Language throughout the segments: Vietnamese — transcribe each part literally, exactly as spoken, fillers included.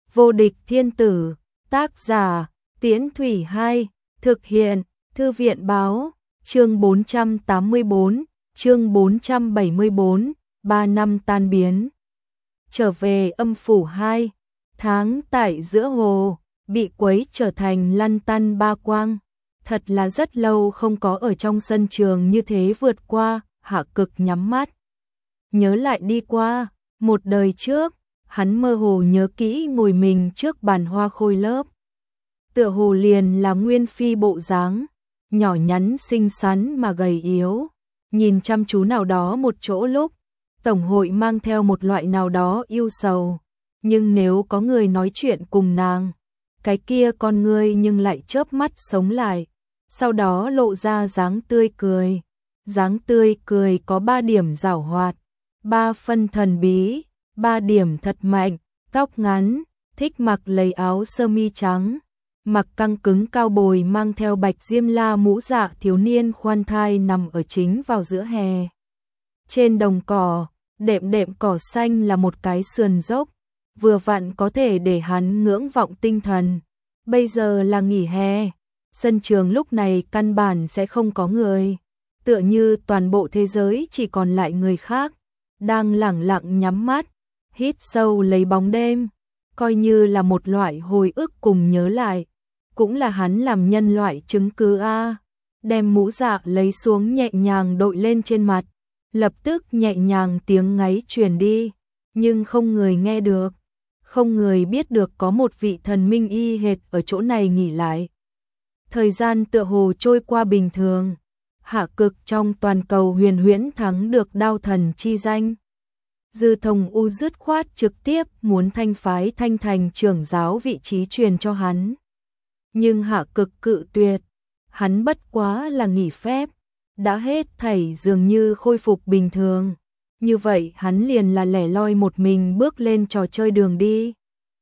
Vô địch thiên tử, tác giả, Tiễn Thủy hai, thực hiện, Thư viện báo, chương bốn trăm tám mươi bốn, chương bốn trăm bảy mươi bốn, ba năm tan biến. Trở về âm phủ hai, tháng tại giữa hồ, bị quấy trở thành lăn tăn ba quang. Thật là rất lâu không có ở trong sân trường như thế vượt qua, Hạ Cực nhắm mắt. Nhớ lại đi qua, một đời trước, hắn mơ hồ nhớ kỹ ngồi mình trước bàn hoa khôi lớp. Tựa hồ liền là nguyên phi bộ dáng, nhỏ nhắn xinh xắn mà gầy yếu, nhìn chăm chú nào đó một chỗ lúc, tổng hội mang theo một loại nào đó yêu sầu, nhưng nếu có người nói chuyện cùng nàng, cái kia con ngươi nhưng lại chớp mắt sống lại, sau đó lộ ra dáng tươi cười. Dáng tươi cười có ba điểm giảo hoạt, ba phân thần bí, ba điểm thật mạnh, tóc ngắn, thích mặc lấy áo sơ mi trắng, mặc căng cứng cao bồi mang theo bạch diêm la mũ dạ thiếu niên khoan thai nằm ở chính vào giữa hè. Trên đồng cỏ, đệm đệm cỏ xanh là một cái sườn dốc, vừa vặn có thể để hắn ngưỡng vọng tinh thần. Bây giờ là nghỉ hè, sân trường lúc này căn bản sẽ không có người, tựa như toàn bộ thế giới chỉ còn lại người khác, đang lẳng lặng nhắm mắt, hít sâu lấy bóng đêm, coi như là một loại hồi ức cùng nhớ lại, cũng là hắn làm nhân loại chứng cứ a. Đem mũ dạ lấy xuống nhẹ nhàng đội lên trên mặt, lập tức nhẹ nhàng tiếng ngáy truyền đi, nhưng không người nghe được, không người biết được có một vị thần minh y hệt ở chỗ này nghỉ lại. Thời gian tựa hồ trôi qua bình thường, Hạ Cực trong toàn cầu huyền huyễn thắng được đao thần chi danh. Dư Thông U dứt khoát trực tiếp muốn thanh phái Thanh Thành trưởng giáo vị trí truyền cho hắn. Nhưng Hạ Cực cự tuyệt, hắn bất quá là nghỉ phép, đã hết thảy dường như khôi phục bình thường. Như vậy hắn liền là lẻ loi một mình bước lên trò chơi đường đi.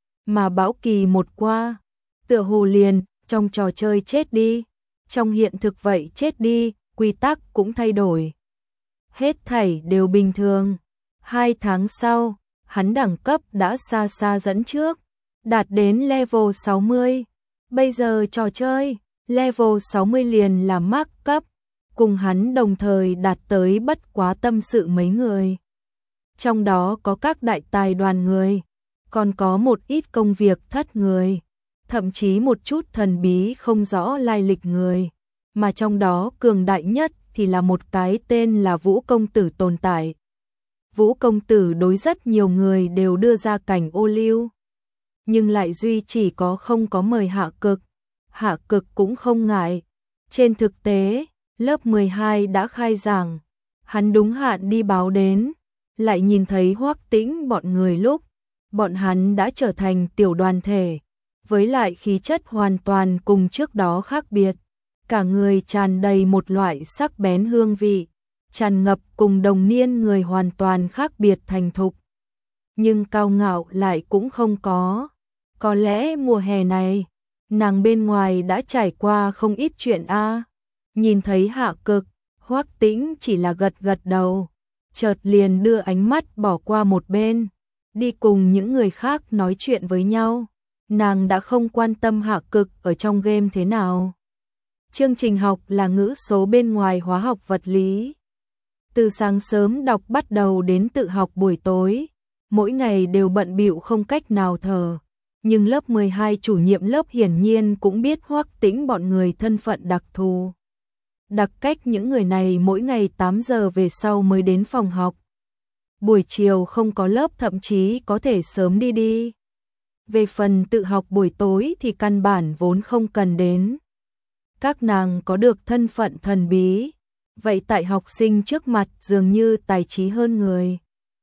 Mà bão kỳ một qua, tựa hồ liền, trong trò chơi chết đi, trong hiện thực vậy chết đi, quy tắc cũng thay đổi. Hết thảy đều bình thường. Hai tháng sau, hắn đẳng cấp đã xa xa dẫn trước, đạt đến level sáu mươi. Bây giờ trò chơi, level sáu mươi liền là max cấp, cùng hắn đồng thời đạt tới bất quá tâm sự mấy người. Trong đó có các đại tài đoàn người, còn có một ít công việc thất người, thậm chí một chút thần bí không rõ lai lịch người, mà trong đó cường đại nhất thì là một cái tên là Vũ Công Tử tồn tại. Vũ Công Tử đối rất nhiều người đều đưa ra cảnh ô liu, nhưng lại duy chỉ có không có mời Hạ Cực. Hạ Cực cũng không ngại. Trên thực tế, lớp mười hai đã khai giảng, hắn đúng hạn đi báo đến, lại nhìn thấy Hoắc Tĩnh bọn người lúc, bọn hắn đã trở thành tiểu đoàn thể, với lại khí chất hoàn toàn cùng trước đó khác biệt, cả người tràn đầy một loại sắc bén hương vị, tràn ngập cùng đồng niên người hoàn toàn khác biệt thành thục. Nhưng cao ngạo lại cũng không có. Có lẽ mùa hè này, nàng bên ngoài đã trải qua không ít chuyện a. Nhìn thấy Hạ Cực, Hoắc Tĩnh chỉ là gật gật đầu, chợt liền đưa ánh mắt bỏ qua một bên, đi cùng những người khác nói chuyện với nhau. Nàng đã không quan tâm Hạ Cực ở trong game thế nào. Chương trình học là ngữ số bên ngoài hóa học vật lý. Từ sáng sớm đọc bắt đầu đến tự học buổi tối, mỗi ngày đều bận bịu không cách nào thở. Nhưng lớp mười hai chủ nhiệm lớp hiển nhiên cũng biết Hoắc Tĩnh bọn người thân phận đặc thù. Đặc cách những người này mỗi ngày tám giờ về sau mới đến phòng học. Buổi chiều không có lớp thậm chí có thể sớm đi đi. Về phần tự học buổi tối thì căn bản vốn không cần đến. Các nàng có được thân phận thần bí, vậy tại học sinh trước mặt dường như tài trí hơn người.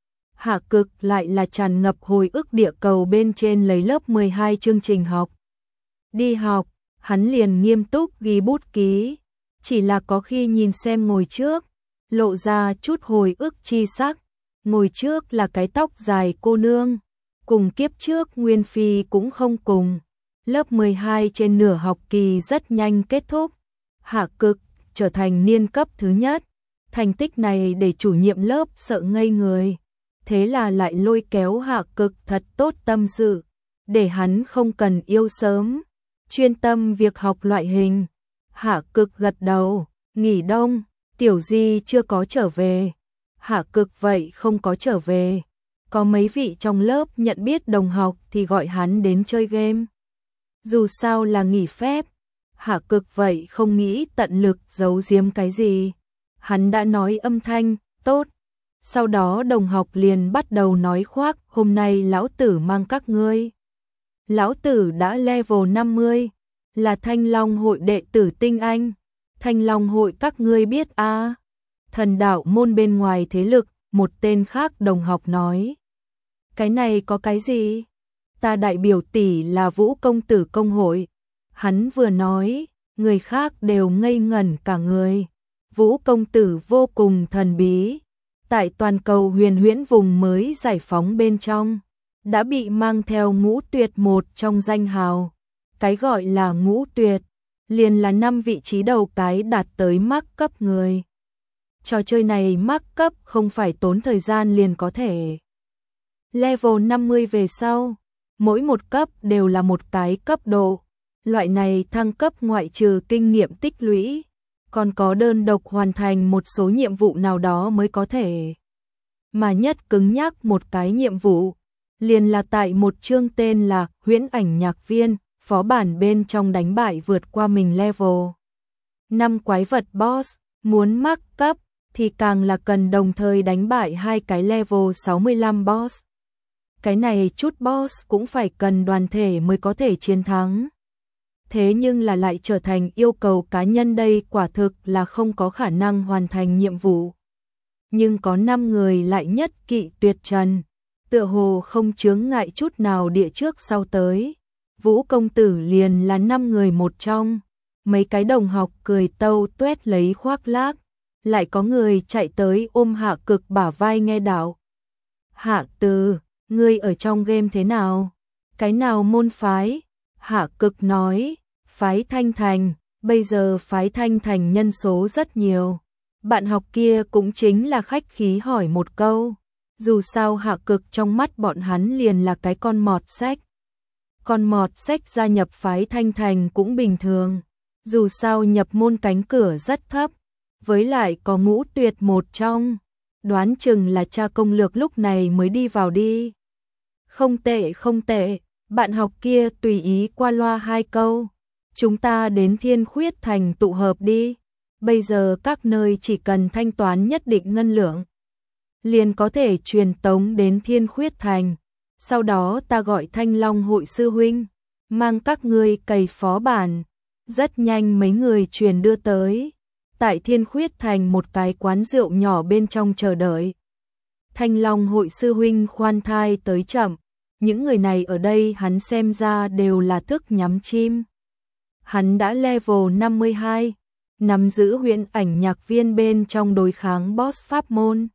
Hạ Cực lại là tràn ngập hồi ức địa cầu bên trên lấy lớp mười hai chương trình học. Đi học, hắn liền nghiêm túc ghi bút ký, chỉ là có khi nhìn xem ngồi trước, lộ ra chút hồi ức chi sắc. Ngồi trước là cái tóc dài cô nương, cùng kiếp trước Nguyên Phi cũng không cùng. Lớp mười hai trên nửa học kỳ rất nhanh kết thúc. Hạ Cực trở thành niên cấp thứ nhất. Thành tích này để chủ nhiệm lớp sợ ngây người. Thế là lại lôi kéo Hạ Cực thật tốt tâm sự. để hắn không cần yêu sớm, chuyên tâm việc học loại hình. Hạ Cực gật đầu, nghỉ đông, Tiểu Di chưa có trở về. Hạ Cực vậy không có trở về. Có mấy vị trong lớp nhận biết đồng học thì gọi hắn đến chơi game. Dù sao là nghỉ phép, Hạ Cực vậy không nghĩ tận lực giấu giếm cái gì. Hắn đã nói âm thanh, tốt. Sau đó đồng học liền bắt đầu nói khoác, hôm nay lão tử mang các ngươi. Lão tử đã level năm mươi, là Thanh Long hội đệ tử tinh anh. Thanh Long hội các ngươi biết a? À? Thần đạo môn bên ngoài thế lực, một tên khác đồng học nói. Cái này có cái gì? Ta đại biểu tỷ là Vũ công tử công hội. Hắn vừa nói, người khác đều ngây ngẩn cả người. Vũ công tử vô cùng thần bí. Tại toàn cầu huyền huyễn vùng mới giải phóng bên trong, đã bị mang theo ngũ tuyệt một trong danh hào. Cái gọi là ngũ tuyệt, liền là năm vị trí đầu cái đạt tới mắc cấp người. Trò chơi này mắc cấp không phải tốn thời gian liền có thể. Level năm mươi về sau, mỗi một cấp đều là một cái cấp độ. Loại này thăng cấp ngoại trừ kinh nghiệm tích lũy, còn có đơn độc hoàn thành một số nhiệm vụ nào đó mới có thể. Mà nhất cứng nhắc một cái nhiệm vụ, liền là tại một chương tên là Huyễn Ảnh Nhạc Viên, phó bản bên trong đánh bại vượt qua mình level năm quái vật boss, muốn mắc cấp thì càng là cần đồng thời đánh bại hai cái level sáu mươi lăm boss. Cái này chút boss cũng phải cần đoàn thể mới có thể chiến thắng. Thế nhưng là lại trở thành yêu cầu cá nhân, đây quả thực là không có khả năng hoàn thành nhiệm vụ. Nhưng có năm người lại nhất kỵ tuyệt trần, tựa hồ không chướng ngại chút nào địa trước sau tới. Vũ công tử liền là năm người một trong. Mấy cái đồng học cười tâu tuét lấy khoác lác, lại có người chạy tới ôm Hạ Cực bả vai nghe đạo. Hạ Từ, ngươi ở trong game thế nào? Cái nào môn phái? Hạ Cực nói, phái Thanh Thành, bây giờ phái Thanh Thành nhân số rất nhiều. Bạn học kia cũng chính là khách khí hỏi một câu. Dù sao Hạ Cực trong mắt bọn hắn liền là cái con mọt sách. Con mọt sách gia nhập phái Thanh Thành cũng bình thường. Dù sao nhập môn cánh cửa rất thấp, với lại có ngũ tuyệt một trong. Đoán chừng là cha công lược lúc này mới đi vào đi. Không tệ không tệ, bạn học kia tùy ý qua loa hai câu. Chúng ta đến Thiên Khuyết Thành tụ hợp đi. Bây giờ các nơi chỉ cần thanh toán nhất định ngân lượng, liền có thể truyền tống đến Thiên Khuyết Thành. Sau đó ta gọi Thanh Long hội sư huynh, mang các ngươi cày phó bản. Rất nhanh mấy người truyền đưa tới. Tại Thiên Khuyết Thành một cái quán rượu nhỏ bên trong chờ đợi. Thanh Long hội sư huynh khoan thai tới chậm. Những người này ở đây hắn xem ra đều là thức nhắm chim. Hắn đã level năm mươi hai, nắm giữ Huyễn Ảnh Nhạc Viên bên trong đối kháng boss pháp môn.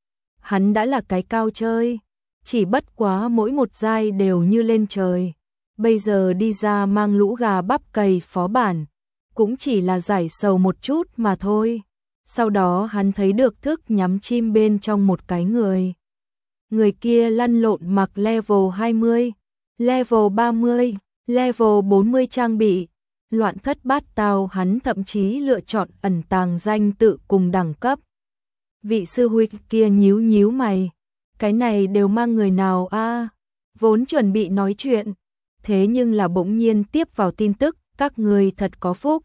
Hắn đã là cái cao chơi, chỉ bất quá mỗi một giai đều như lên trời. Bây giờ đi ra mang lũ gà bắp cày phó bản, cũng chỉ là giải sầu một chút mà thôi. Sau đó hắn thấy được thức nhắm chim bên trong một cái người. Người kia lăn lộn mặc level hai mươi, level ba mươi, level bốn mươi trang bị. Loạn thất bát tao, hắn thậm chí lựa chọn ẩn tàng danh tự cùng đẳng cấp. Vị sư huynh kia nhíu nhíu mày. Cái này đều mang người nào a? Vốn chuẩn bị nói chuyện. Thế nhưng là bỗng nhiên tiếp vào tin tức, các người thật có phúc.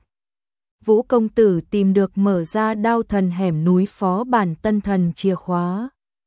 Vũ công tử tìm được mở ra đao thần hẻm núi phó bản tân thần chìa khóa.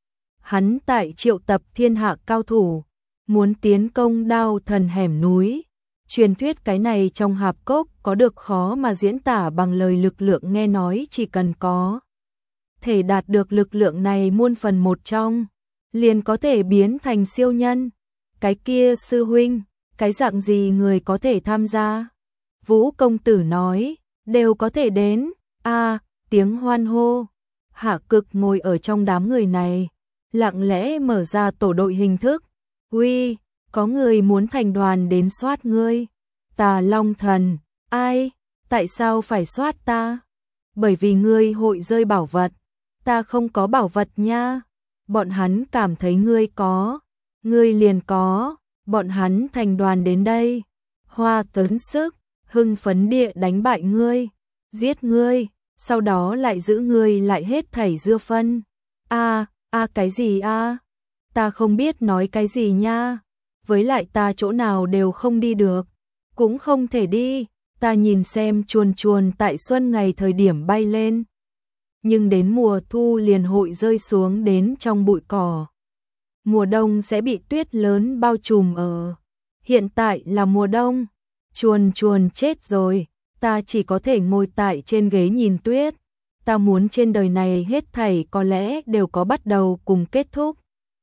Hắn tại triệu tập thiên hạ cao thủ, muốn tiến công đao thần hẻm núi. Truyền thuyết cái này trong hạp cốc có được khó mà diễn tả bằng lời lực lượng, nghe nói chỉ cần có thể đạt được lực lượng này muôn phần một trong, liền có thể biến thành siêu nhân. Cái kia sư huynh, cái dạng gì người có thể tham gia? Vũ công tử nói, đều có thể đến. A, tiếng hoan hô. Hạ Cực ngồi ở trong đám người này, lặng lẽ mở ra tổ đội hình thức. Uy, có người muốn thành đoàn đến soát ngươi. Tà Long thần, ai? Tại sao phải soát ta? Bởi vì ngươi hội rơi bảo vật. Ta không có bảo vật nha. Bọn hắn cảm thấy ngươi có, ngươi liền có. bọn hắn thành đoàn đến đây. Hoa tấn sức, hưng phấn địa đánh bại ngươi, giết ngươi, sau đó lại giữ ngươi lại hết thảy dưa phân. A, a cái gì a? Ta không biết nói cái gì nha. Với lại ta chỗ nào đều không đi được, cũng không thể đi. Ta nhìn xem chuồn chuồn tại xuân ngày thời điểm bay lên, nhưng đến mùa thu liền hội rơi xuống đến trong bụi cỏ. Mùa đông sẽ bị tuyết lớn bao trùm ở. Hiện tại là mùa đông, chuồn chuồn chết rồi, ta chỉ có thể ngồi tại trên ghế nhìn tuyết. Ta muốn trên đời này hết thảy có lẽ đều có bắt đầu cùng kết thúc.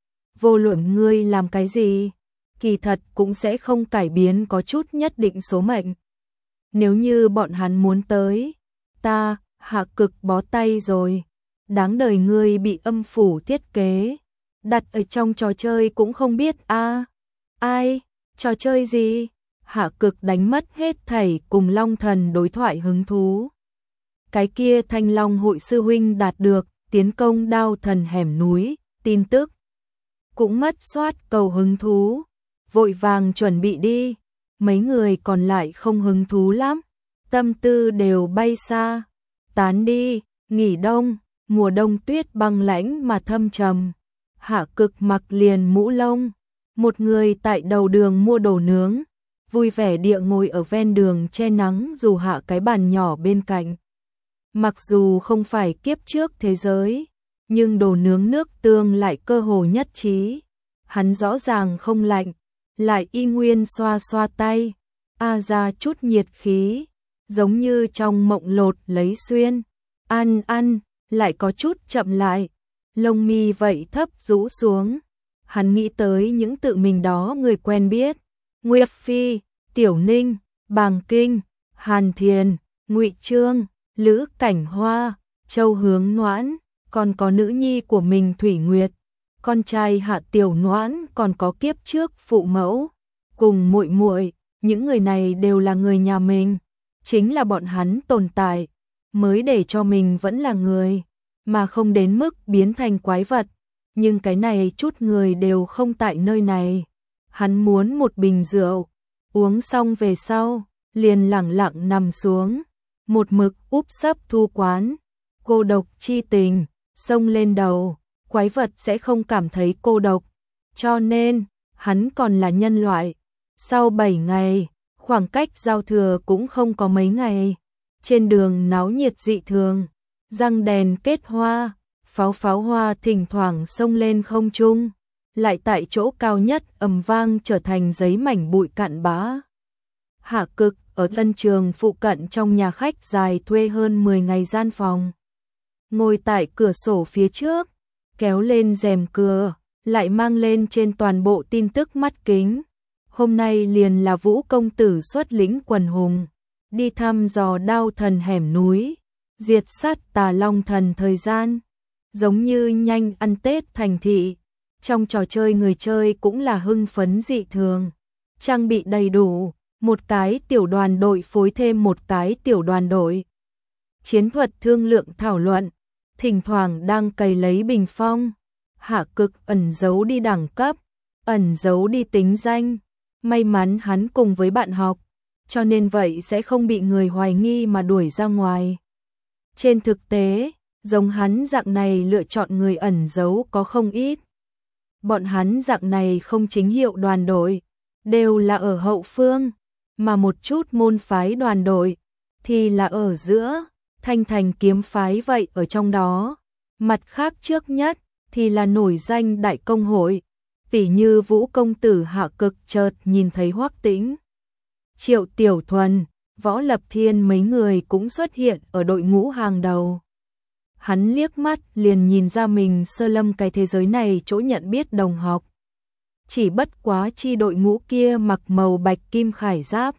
Vô luận ngươi làm cái gì, kỳ thật cũng sẽ không cải biến có chút nhất định số mệnh. Nếu như bọn hắn muốn tới, ta, Hạ Cực bó tay rồi. Đáng đời ngươi bị âm phủ thiết kế, đặt ở trong trò chơi cũng không biết a. À, ai, trò chơi gì? Hạ Cực đánh mất hết thảy cùng Long Thần đối thoại hứng thú. Cái kia Thanh Long hội sư huynh đạt được tiến công Đao Thần hẻm núi, tin tức cũng mất soát cầu hứng thú, vội vàng chuẩn bị đi. Mấy người còn lại không hứng thú lắm, tâm tư đều bay xa. Tán đi, nghỉ đông, mùa đông tuyết băng lãnh mà thâm trầm. Hạ Cực mặc liền mũ lông, một người tại đầu đường mua đồ nướng, vui vẻ địa ngồi ở ven đường che nắng dù hạ cái bàn nhỏ bên cạnh. Mặc dù không phải kiếp trước thế giới, nhưng đồ nướng nước tương lại cơ hồ nhất trí. Hắn rõ ràng không lạnh, lại y nguyên xoa xoa tay, a ra chút nhiệt khí, giống như trong mộng lột lấy xuyên. Ăn ăn, lại có chút chậm lại, lông mi vậy thấp rũ xuống. Hắn nghĩ tới những tự mình đó người quen biết, Nguyệt Phi, Tiểu Ninh, Bàng Kinh, Hàn Thiền, Ngụy Trương, Lữ Cảnh Hoa, Châu Hướng Noãn, còn có nữ nhi của mình Thủy Nguyệt, con trai Hạ Tiểu Noãn, còn có kiếp trước phụ mẫu cùng muội muội, những người này đều là người nhà mình, chính là bọn hắn tồn tại mới để cho mình vẫn là người, mà không đến mức biến thành quái vật. Nhưng cái này chút người đều không tại nơi này. Hắn muốn một bình rượu, uống xong về sau, liền lẳng lặng nằm xuống, một mực úp sấp thu quán. Cô độc chi tình, xông lên đầu, quái vật sẽ không cảm thấy cô độc. Cho nên, hắn còn là nhân loại. Sau bảy ngày, khoảng cách giao thừa cũng không có mấy ngày. Trên đường náo nhiệt dị thường, răng đèn kết hoa, pháo pháo hoa thỉnh thoảng xông lên không trung, lại tại chỗ cao nhất ầm vang trở thành giấy mảnh bụi cạn bã. Hạ Cực ở Tân Trường phụ cận trong nhà khách dài thuê hơn mười ngày gian phòng. Ngồi tại cửa sổ phía trước, kéo lên rèm cửa, lại mang lên trên toàn bộ tin tức mắt kính. Hôm nay liền là Vũ công tử xuất lĩnh quần hùng, đi thăm dò Đao Thần hẻm núi, diệt sát Tà Long Thần thời gian. Giống như nhanh ăn Tết thành thị, trong trò chơi người chơi cũng là hưng phấn dị thường, trang bị đầy đủ, một cái tiểu đoàn đội phối thêm một cái tiểu đoàn đội. Chiến thuật thương lượng thảo luận, thỉnh thoảng đang cày lấy bình phong. Hạ Cực ẩn giấu đi đẳng cấp, ẩn giấu đi tính danh, may mắn hắn cùng với bạn học, cho nên vậy sẽ không bị người hoài nghi mà đuổi ra ngoài. Trên thực tế, giống hắn dạng này lựa chọn người ẩn giấu có không ít. Bọn hắn dạng này không chính hiệu đoàn đội, đều là ở hậu phương, mà một chút môn phái đoàn đội thì là ở giữa, Thanh Thành kiếm phái vậy ở trong đó. Mặt khác trước nhất thì là nổi danh đại công hội, tỉ như Vũ công tử Hạ Cực chợt nhìn thấy Hoắc Tĩnh, Triệu Tiểu Thuần, Võ Lập Thiên mấy người cũng xuất hiện ở đội ngũ hàng đầu. Hắn liếc mắt liền nhìn ra mình sơ lâm cái thế giới này chỗ nhận biết đồng học. Chỉ bất quá chi đội ngũ kia mặc màu bạch kim khải giáp,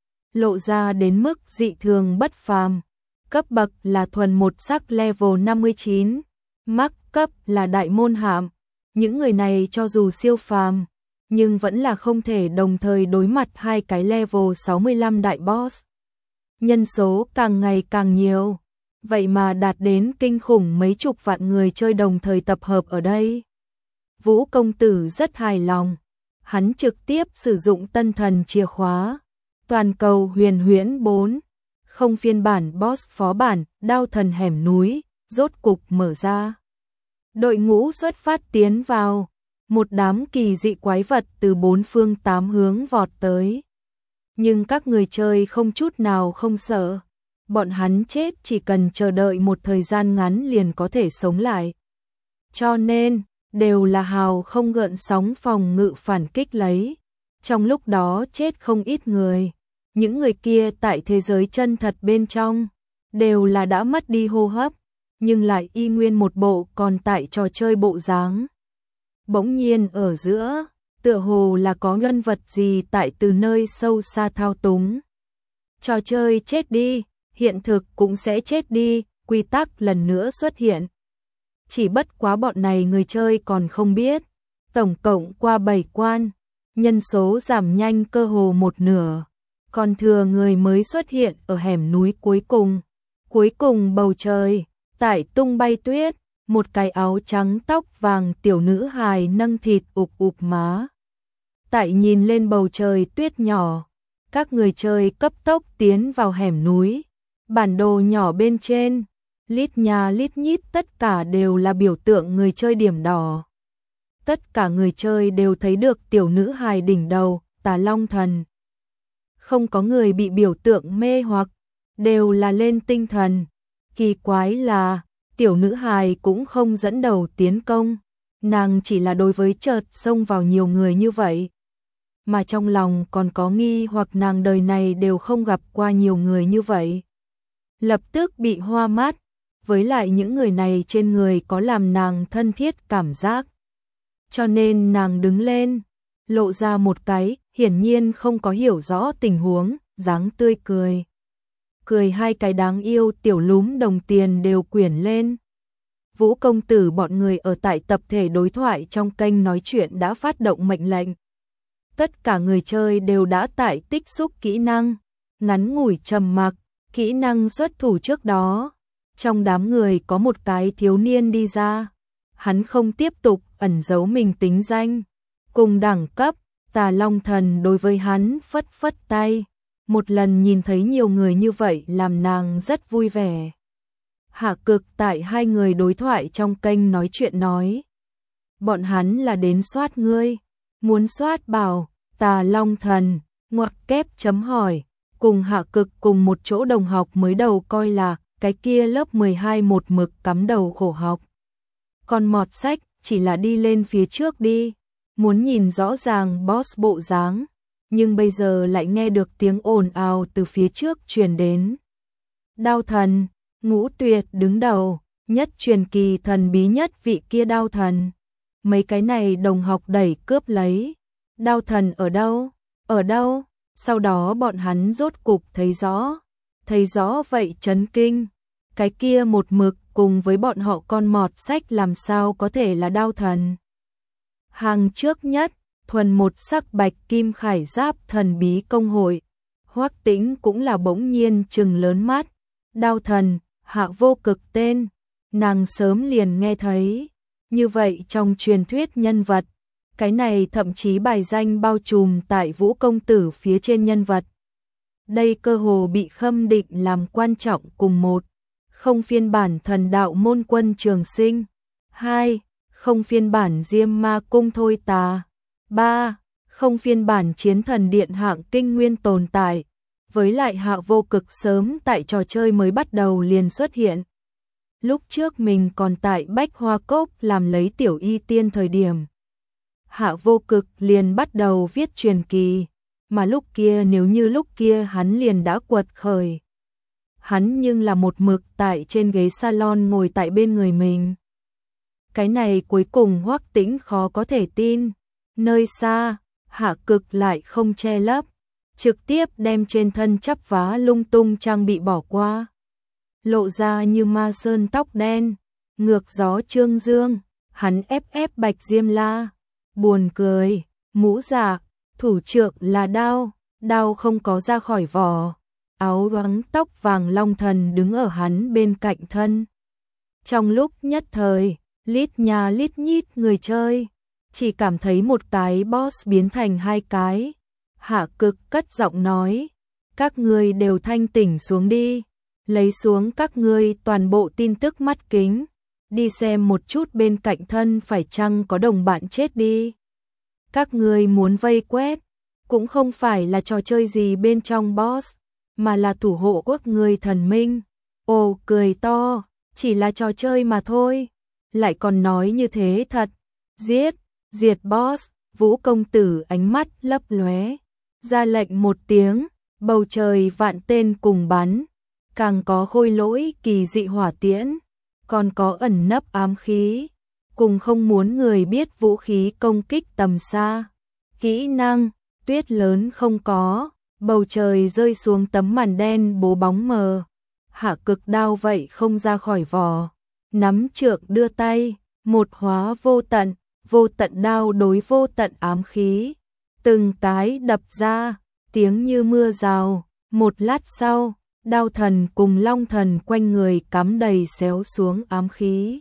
lộ ra đến mức dị thường bất phàm. Cấp bậc là thuần một sắc level năm mươi chín, mắc cấp là đại môn hạm. Những người này cho dù siêu phàm, nhưng vẫn là không thể đồng thời đối mặt hai cái level sáu mươi lăm đại boss. Nhân số càng ngày càng nhiều, vậy mà đạt đến kinh khủng mấy chục vạn người chơi đồng thời tập hợp ở đây. Vũ công tử rất hài lòng, hắn trực tiếp sử dụng tân thần chìa khóa. Toàn cầu huyền huyễn bốn, không phiên bản boss phó bản, đao thần hẻm núi, rốt cục mở ra. Đội ngũ xuất phát tiến vào, một đám kỳ dị quái vật từ bốn phương tám hướng vọt tới. Nhưng các người chơi không chút nào không sợ, bọn hắn chết chỉ cần chờ đợi một thời gian ngắn liền có thể sống lại. Cho nên, đều là hào không gợn sóng phòng ngự phản kích lấy. Trong lúc đó chết không ít người, những người kia tại thế giới chân thật bên trong, đều là đã mất đi hô hấp, nhưng lại y nguyên một bộ còn tại trò chơi bộ dáng. Bỗng nhiên ở giữa, tựa hồ là có nhân vật gì tại từ nơi sâu xa thao túng. Trò chơi chết đi, hiện thực cũng sẽ chết đi, quy tắc lần nữa xuất hiện. Chỉ bất quá bọn này người chơi còn không biết, tổng cộng qua bảy quan, nhân số giảm nhanh cơ hồ một nửa, còn thừa người mới xuất hiện ở hẻm núi cuối cùng. Cuối cùng bầu trời, tại tung bay tuyết, một cái áo trắng tóc vàng tiểu nữ hài nâng thịt ục ục má. Tại nhìn lên bầu trời tuyết nhỏ, các người chơi cấp tốc tiến vào hẻm núi. Bản đồ nhỏ bên trên, lít nhà lít nhít tất cả đều là biểu tượng người chơi điểm đỏ. Tất cả người chơi đều thấy được tiểu nữ hài đỉnh đầu, Tà Long Thần. Không có người bị biểu tượng mê hoặc, đều là lên tinh thần. Kỳ quái là, tiểu nữ hài cũng không dẫn đầu tiến công, nàng chỉ là đối với chợt xông vào nhiều người như vậy. Mà trong lòng còn có nghi hoặc nàng đời này đều không gặp qua nhiều người như vậy. Lập tức bị hoa mắt, với lại những người này trên người có làm nàng thân thiết cảm giác. Cho nên nàng đứng lên, lộ ra một cái, hiển nhiên không có hiểu rõ tình huống, dáng tươi cười. Cười hai cái đáng yêu tiểu lúm đồng tiền đều quyển lên. Vũ công tử bọn người ở tại tập thể đối thoại trong kênh nói chuyện đã phát động mệnh lệnh. Tất cả người chơi đều đã tải tích xúc kỹ năng, ngắn ngủi trầm mặc, kỹ năng xuất thủ trước đó. Trong đám người có một cái thiếu niên đi ra, hắn không tiếp tục ẩn giấu mình tính danh. Cùng đẳng cấp, Tà Long Thần đối với hắn phất phất tay. Một lần nhìn thấy nhiều người như vậy làm nàng rất vui vẻ. Hạ Cực tại hai người đối thoại trong kênh nói chuyện nói. Bọn hắn là đến soát ngươi, muốn soát bảo, Tà Long Thần, ngoặc kép chấm hỏi, cùng Hạ Cực cùng một chỗ đồng học mới đầu coi là, cái kia lớp mười hai một mực cắm đầu khổ học. Còn mọt sách, chỉ là đi lên phía trước đi, muốn nhìn rõ ràng boss bộ dáng, nhưng bây giờ lại nghe được tiếng ồn ào từ phía trước truyền đến. Đao thần, Ngũ Tuyệt đứng đầu, nhất truyền kỳ thần bí nhất vị kia đao thần. Mấy cái này đồng học đẩy cướp lấy. Đao thần ở đâu? Ở đâu? Sau đó bọn hắn rốt cục thấy rõ. Thấy rõ vậy chấn kinh. Cái kia một mực cùng với bọn họ con mọt sách làm sao có thể là đao thần. Hàng trước nhất, thuần một sắc bạch kim khải giáp thần bí công hội. Hoắc Tĩnh cũng là bỗng nhiên trừng lớn mắt. Đao thần, Hạ Vô Cực tên, nàng sớm liền nghe thấy. Như vậy trong truyền thuyết nhân vật, cái này thậm chí bài danh bao trùm tại Vũ công tử phía trên nhân vật. Đây cơ hồ bị khâm định làm quan trọng cùng một. Không phiên bản thần đạo môn quân trường sinh. Hai. Không phiên bản diêm ma cung thôi tà. Ba. Không phiên bản chiến thần điện hạng kinh nguyên tồn tại. Với lại Hạ Vô Cực sớm tại trò chơi mới bắt đầu liền xuất hiện. Lúc trước mình còn tại Bách Hoa Cốc làm lấy tiểu y tiên thời điểm. Hạ Vô Cực liền bắt đầu viết truyền kỳ, mà lúc kia nếu như lúc kia hắn liền đã quật khởi. Hắn nhưng là một mực tại trên ghế salon ngồi tại bên người mình. Cái này cuối cùng Hoắc Tĩnh khó có thể tin. Nơi xa, Hạ Cực lại không che lấp, trực tiếp đem trên thân chắp vá lung tung trang bị bỏ qua. Lộ ra như ma sơn tóc đen, ngược gió trương dương, hắn ép ép bạch diêm la. Buồn cười, mũ dạ, thủ trượng là đao, đao không có ra khỏi vỏ. Áo đoáng tóc vàng long thần đứng ở hắn bên cạnh thân. Trong lúc nhất thời, lít nhà lít nhít người chơi, chỉ cảm thấy một cái boss biến thành hai cái. Hạ Cực cất giọng nói, các ngươi đều thanh tỉnh xuống đi, lấy xuống các ngươi toàn bộ tin tức mắt kính, đi xem một chút bên cạnh thân phải chăng có đồng bạn chết đi. Các ngươi muốn vây quét, cũng không phải là trò chơi gì bên trong boss, mà là thủ hộ quốc người thần minh. Ồ, cười to, chỉ là trò chơi mà thôi, lại còn nói như thế thật. Giết, diệt boss. Vũ công tử ánh mắt lấp lóe, ra lệnh một tiếng, bầu trời vạn tên cùng bắn, càng có khôi lỗi kỳ dị hỏa tiễn, còn có ẩn nấp ám khí, cùng không muốn người biết vũ khí công kích tầm xa. Kỹ năng, tuyết lớn không có, bầu trời rơi xuống tấm màn đen bố bóng mờ. Hạ Cực đao vậy không ra khỏi vỏ, nắm trượng đưa tay, một hóa vô tận, vô tận đao đối vô tận ám khí, từng cái đập ra, tiếng như mưa rào. Một lát sau, đao thần cùng long thần quanh người cắm đầy xéo xuống ám khí.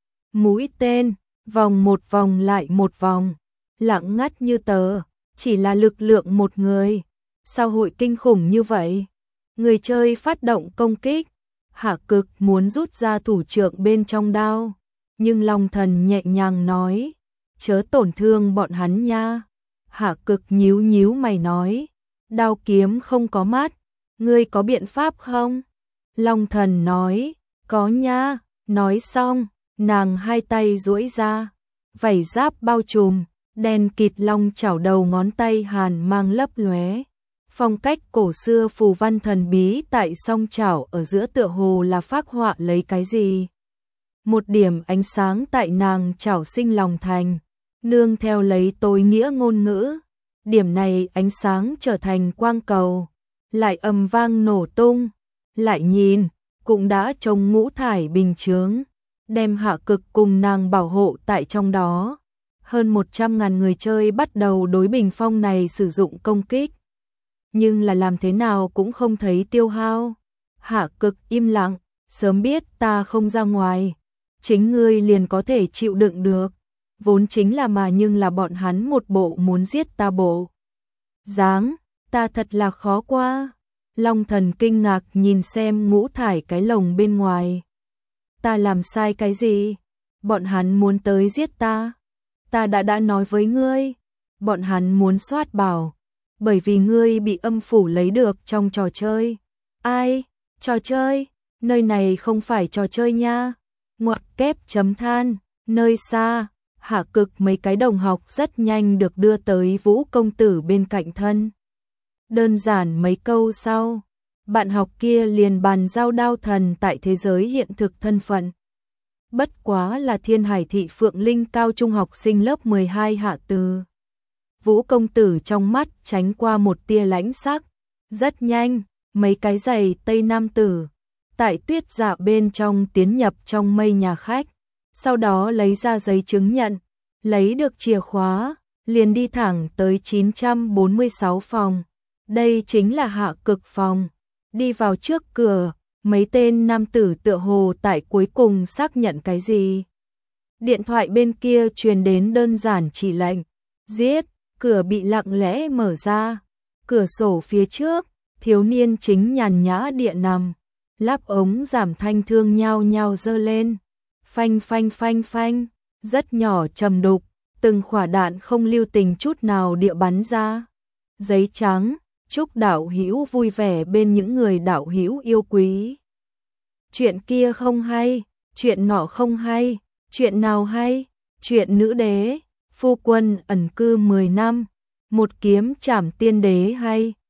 Mũi tên, vòng một vòng lại một vòng, lặng ngắt như tờ, chỉ là lực lượng một người. Sao hội kinh khủng như vậy? Người chơi phát động công kích, Hạ Cực muốn rút ra thủ trượng bên trong đao, nhưng long thần nhẹ nhàng nói, chớ tổn thương bọn hắn nha. Hạ Cực nhíu nhíu mày nói, đao kiếm không có mắt, ngươi có biện pháp không? Long thần nói, có nha. Nói xong, nàng hai tay duỗi ra, vảy giáp bao trùm, đen kịt long chảo đầu ngón tay hàn mang lấp lóe. Phong cách cổ xưa phù văn thần bí tại song chảo ở giữa tựa hồ là phác họa lấy cái gì. Một điểm ánh sáng tại nàng chảo sinh lòng thành, nương theo lấy tối nghĩa ngôn ngữ. Điểm này ánh sáng trở thành quang cầu, lại ầm vang nổ tung, lại nhìn, cũng đã trông ngũ thải bình chướng, đem Hạ Cực cùng nàng bảo hộ tại trong đó. Hơn một trăm ngàn người chơi bắt đầu đối bình phong này sử dụng công kích, nhưng là làm thế nào cũng không thấy tiêu hao. Hạ Cực im lặng, sớm biết ta không ra ngoài, chính ngươi liền có thể chịu đựng được. Vốn chính là mà nhưng là bọn hắn một bộ muốn giết ta bộ dáng, ta thật là khó qua. Long thần kinh ngạc nhìn xem ngũ thải cái lồng bên ngoài. Ta làm sai cái gì? Bọn hắn muốn tới giết ta. Ta đã đã nói với ngươi, bọn hắn muốn soát bảo, bởi vì ngươi bị âm phủ lấy được trong trò chơi. Ai? Trò chơi? Nơi này không phải trò chơi nha. Ngoặc kép chấm than, nơi xa. Hạ Cực mấy cái đồng học rất nhanh được đưa tới Vũ công tử bên cạnh thân. Đơn giản mấy câu sau, bạn học kia liền bàn giao đao thần tại thế giới hiện thực thân phận. Bất quá là Thiên Hải thị Phượng Linh cao trung học sinh lớp mười hai Hạ Từ. Vũ công tử trong mắt tránh qua một tia lãnh sắc. Rất nhanh, mấy cái giày Tây Nam tử tại tuyết dạ bên trong tiến nhập trong mây nhà khách. Sau đó lấy ra giấy chứng nhận, lấy được chìa khóa, liền đi thẳng tới chín trăm bốn mươi sáu phòng. Đây chính là Hạ Cực phòng. Đi vào trước cửa, mấy tên nam tử tựa hồ tại cuối cùng xác nhận cái gì. Điện thoại bên kia truyền đến đơn giản chỉ lệnh, giết. Cửa bị lặng lẽ mở ra, cửa sổ phía trước, thiếu niên chính nhàn nhã địa nằm, lắp ống giảm thanh thương nhao nhao giơ lên. Phanh phanh phanh phanh, rất nhỏ trầm đục, từng quả đạn không lưu tình chút nào địa bắn ra. Giấy trắng, chúc đạo hữu vui vẻ bên những người đạo hữu yêu quý. Chuyện kia không hay, chuyện nọ không hay, chuyện nào hay? Chuyện nữ đế, phu quân ẩn cư mười năm, một kiếm trảm tiên đế hay.